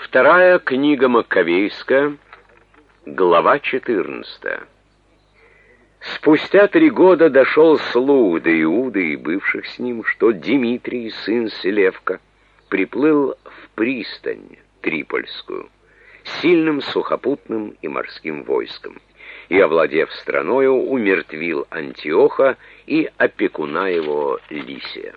Вторая книга Маккавейская, глава 14. Спустя 3 года дошел слух до Иуды и бывших с ним, что Димитрий, сын Селевка, приплыл в пристань Трипольскую сильным сухопутным и морским войском, и, овладев страною, умертвил Антиоха и опекуна его Лисия.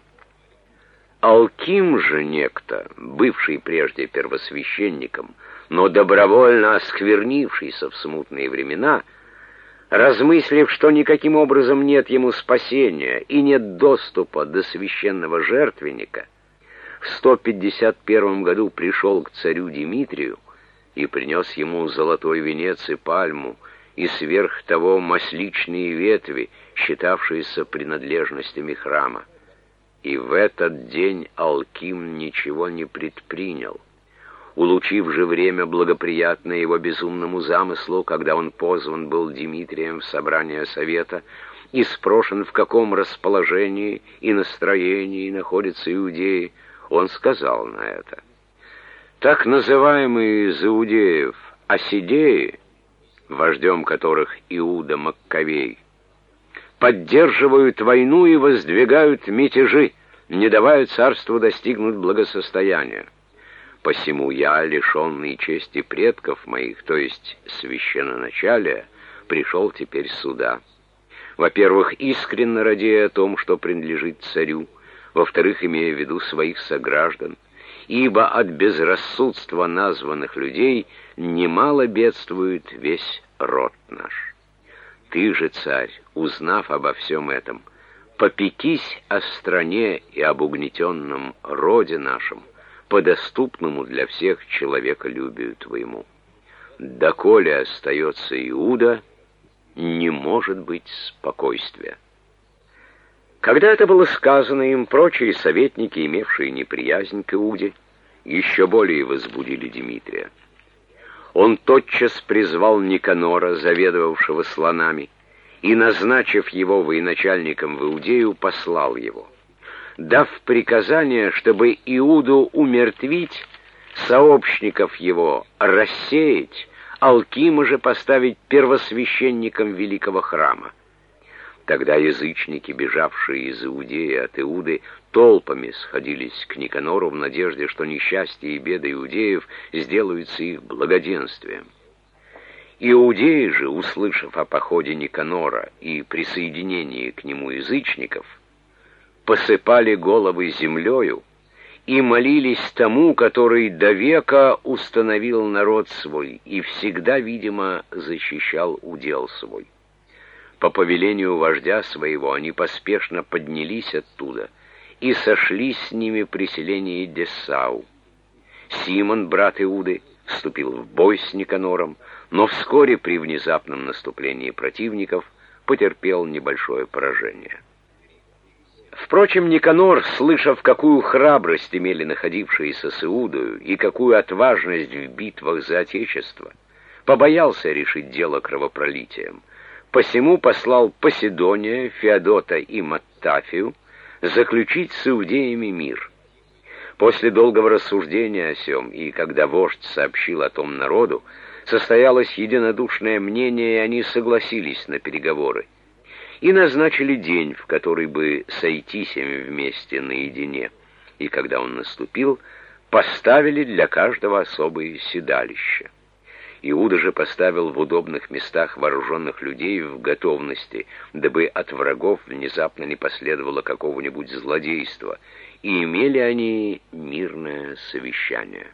Алким же некто, бывший прежде первосвященником, но добровольно осквернившийся в смутные времена, размыслив, что никаким образом нет ему спасения и нет доступа до священного жертвенника, в 151 году пришел к царю Димитрию и принес ему золотой венец и пальму, и сверх того масличные ветви, считавшиеся принадлежностями храма. И в этот день Алким ничего не предпринял. Улучив же время благоприятное его безумному замыслу, когда он позван был Димитрием в собрание совета и спрошен, в каком расположении и настроении находятся иудеи, он сказал на это: «Так называемые из иудеев Осидеи, вождем которых Иуда Маккавей, поддерживают войну и воздвигают мятежи, не давая царству достигнуть благосостояния. Посему я, лишенный чести предков моих, то есть священноначалия, пришел теперь сюда. Во-первых, искренне радея о том, что принадлежит царю, во-вторых, имея в виду своих сограждан, ибо от безрассудства названных людей немало бедствует весь род наш. Ты же, царь, узнав обо всем этом, попекись о стране и об угнетенном роде нашем, по доступному для всех человеколюбию твоему. Доколе остается Иуда, не может быть спокойствия». Когда это было сказано им, прочие советники, имевшие неприязнь к Иуде, еще более возбудили Димитрия. Он тотчас призвал Никанора, заведовавшего слонами, и, назначив его военачальником в Иудею, послал его, дав приказание, чтобы Иуду умертвить, сообщников его рассеять, Алкима же поставить первосвященником великого храма. Тогда язычники, бежавшие из Иудеи от Иуды, толпами сходились к Никанору в надежде, что несчастья и беды иудеев сделаются их благоденствием. Иудеи же, услышав о походе Никанора и присоединении к нему язычников, посыпали головы землею и молились тому, который до века установил народ свой и всегда, видимо, защищал удел свой. По повелению вождя своего они поспешно поднялись оттуда и сошлись с ними при селении Десау. Симон, брат Иуды, вступил в бой с Никанором, но вскоре при внезапном наступлении противников потерпел небольшое поражение. Впрочем, Никанор, слышав, какую храбрость имели находившиеся с Иудою и какую отважность в битвах за Отечество, побоялся решить дело кровопролитием. Посему послал Поседония, Феодота и Маттафию заключить с иудеями мир. После долгого рассуждения о сем, и когда вождь сообщил о том народу, состоялось единодушное мнение, и они согласились на переговоры, и назначили день, в который бы сойтись им вместе наедине, и когда он наступил, поставили для каждого особые седалища. Иуда же поставил в удобных местах вооруженных людей в готовности, дабы от врагов внезапно не последовало какого-нибудь злодейства, и имели они мирное совещание.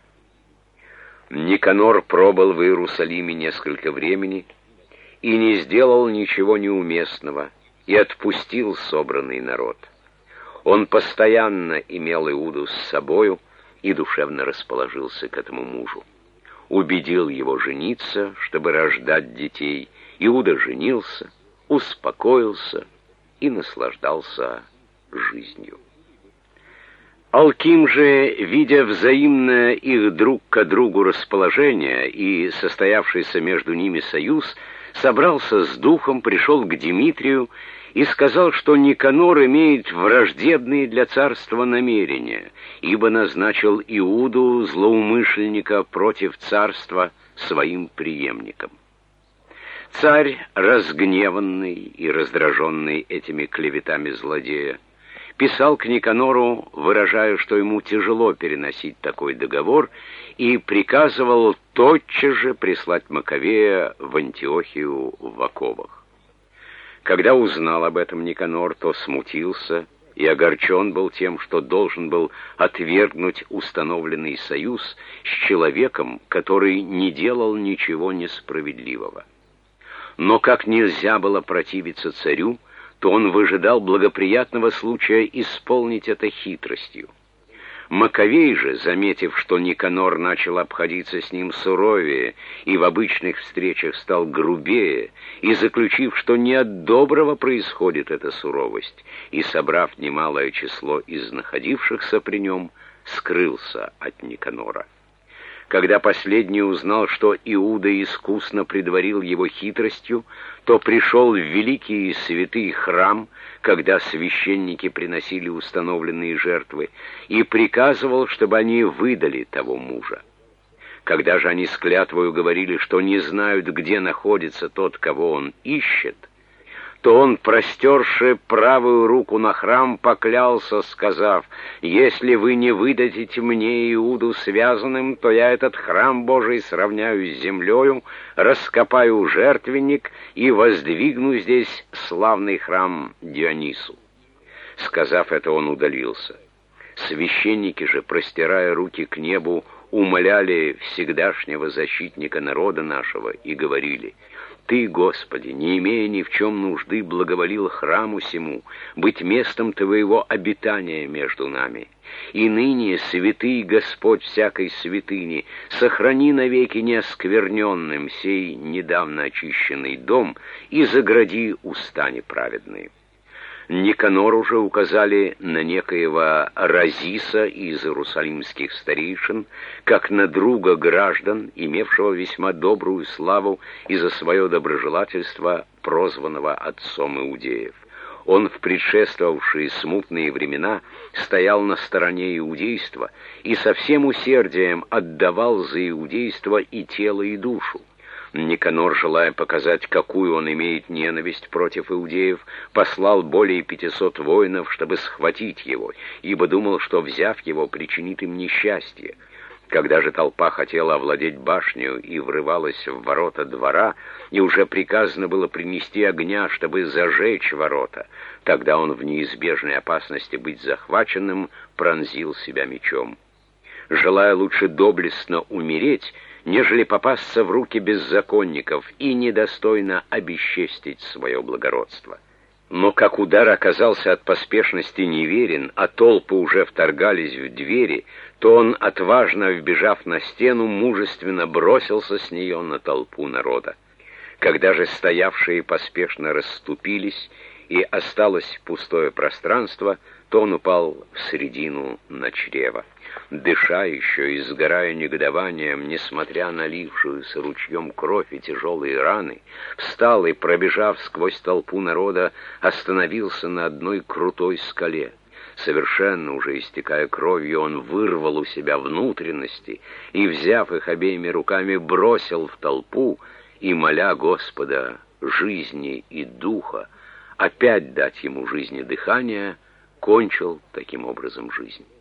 Никанор пробыл в Иерусалиме несколько времени и не сделал ничего неуместного, и отпустил собранный народ. Он постоянно имел Иуду с собою и душевно расположился к этому мужу. Убедил его жениться, чтобы рождать детей. Иуда женился, успокоился и наслаждался жизнью. Алким же, видя взаимное их друг к другу расположение и состоявшийся между ними союз, собрался с духом, пришел к Димитрию и сказал, что Никанор имеет враждебные для царства намерения, ибо назначил Иуду, злоумышленника, против царства своим преемником. Царь, разгневанный и раздраженный этими клеветами злодея, писал к Никанору, выражая, что ему тяжело переносить такой договор, и приказывал тотчас же прислать Маковея в Антиохию в оковах. Когда узнал об этом Никанор, то смутился и огорчен был тем, что должен был отвергнуть установленный союз с человеком, который не делал ничего несправедливого. Но как нельзя было противиться царю, то он выжидал благоприятного случая исполнить это хитростью. Маковей же, заметив, что Никанор начал обходиться с ним суровее и в обычных встречах стал грубее, и заключив, что не от доброго происходит эта суровость, и, собрав немалое число из находившихся при нем, скрылся от Никанора. Когда последний узнал, что Иуда искусно предварил его хитростью, то пришел в великий и святый храм, когда священники приносили установленные жертвы, и приказывал, чтобы они выдали того мужа. Когда же они с клятвою говорили, что не знают, где находится тот, кого он ищет, то он, простерши правую руку на храм, поклялся, сказав: «Если вы не выдадите мне Иуду связанным, то я этот храм Божий сравняю с землею, раскопаю жертвенник и воздвигну здесь славный храм Дионису». Сказав это, он удалился. Священники же, простирая руки к небу, умоляли всегдашнего защитника народа нашего и говорили: «Ты, Господи, не имея ни в чем нужды, благоволил храму сему, быть местом Твоего обитания между нами. И ныне, святый Господь всякой святыни, сохрани навеки неоскверненным сей недавно очищенный дом и загради уста неправедные». Никанору же указали на некоего Разиса из иерусалимских старейшин, как на друга граждан, имевшего весьма добрую славу и за свое доброжелательство прозванного отцом иудеев. Он в предшествовавшие смутные времена стоял на стороне иудейства и со всем усердием отдавал за иудейство и тело, и душу. Никанор, желая показать, какую он имеет ненависть против иудеев, послал более 500 воинов, чтобы схватить его, ибо думал, что, взяв его, причинит им несчастье. Когда же толпа хотела овладеть башню и врывалась в ворота двора, и уже приказано было принести огня, чтобы зажечь ворота, тогда он в неизбежной опасности быть захваченным пронзил себя мечом. Желая лучше доблестно умереть, нежели попасться в руки беззаконников и недостойно обесчестить свое благородство. Но как удар оказался от поспешности неверен, а толпы уже вторгались в двери, то он, отважно вбежав на стену, мужественно бросился с нее на толпу народа. Когда же стоявшие поспешно расступились, и осталось пустое пространство, то он упал в середину на чрево. Дыша еще и сгорая негодованием, несмотря на лившуюся ручьем кровь и тяжелые раны, встал и, пробежав сквозь толпу народа, остановился на одной крутой скале. Совершенно уже истекая кровью, он вырвал у себя внутренности и, взяв их обеими руками, бросил в толпу и, моля Господа жизни и духа, опять дать ему жизни дыхание, кончил таким образом жизнь.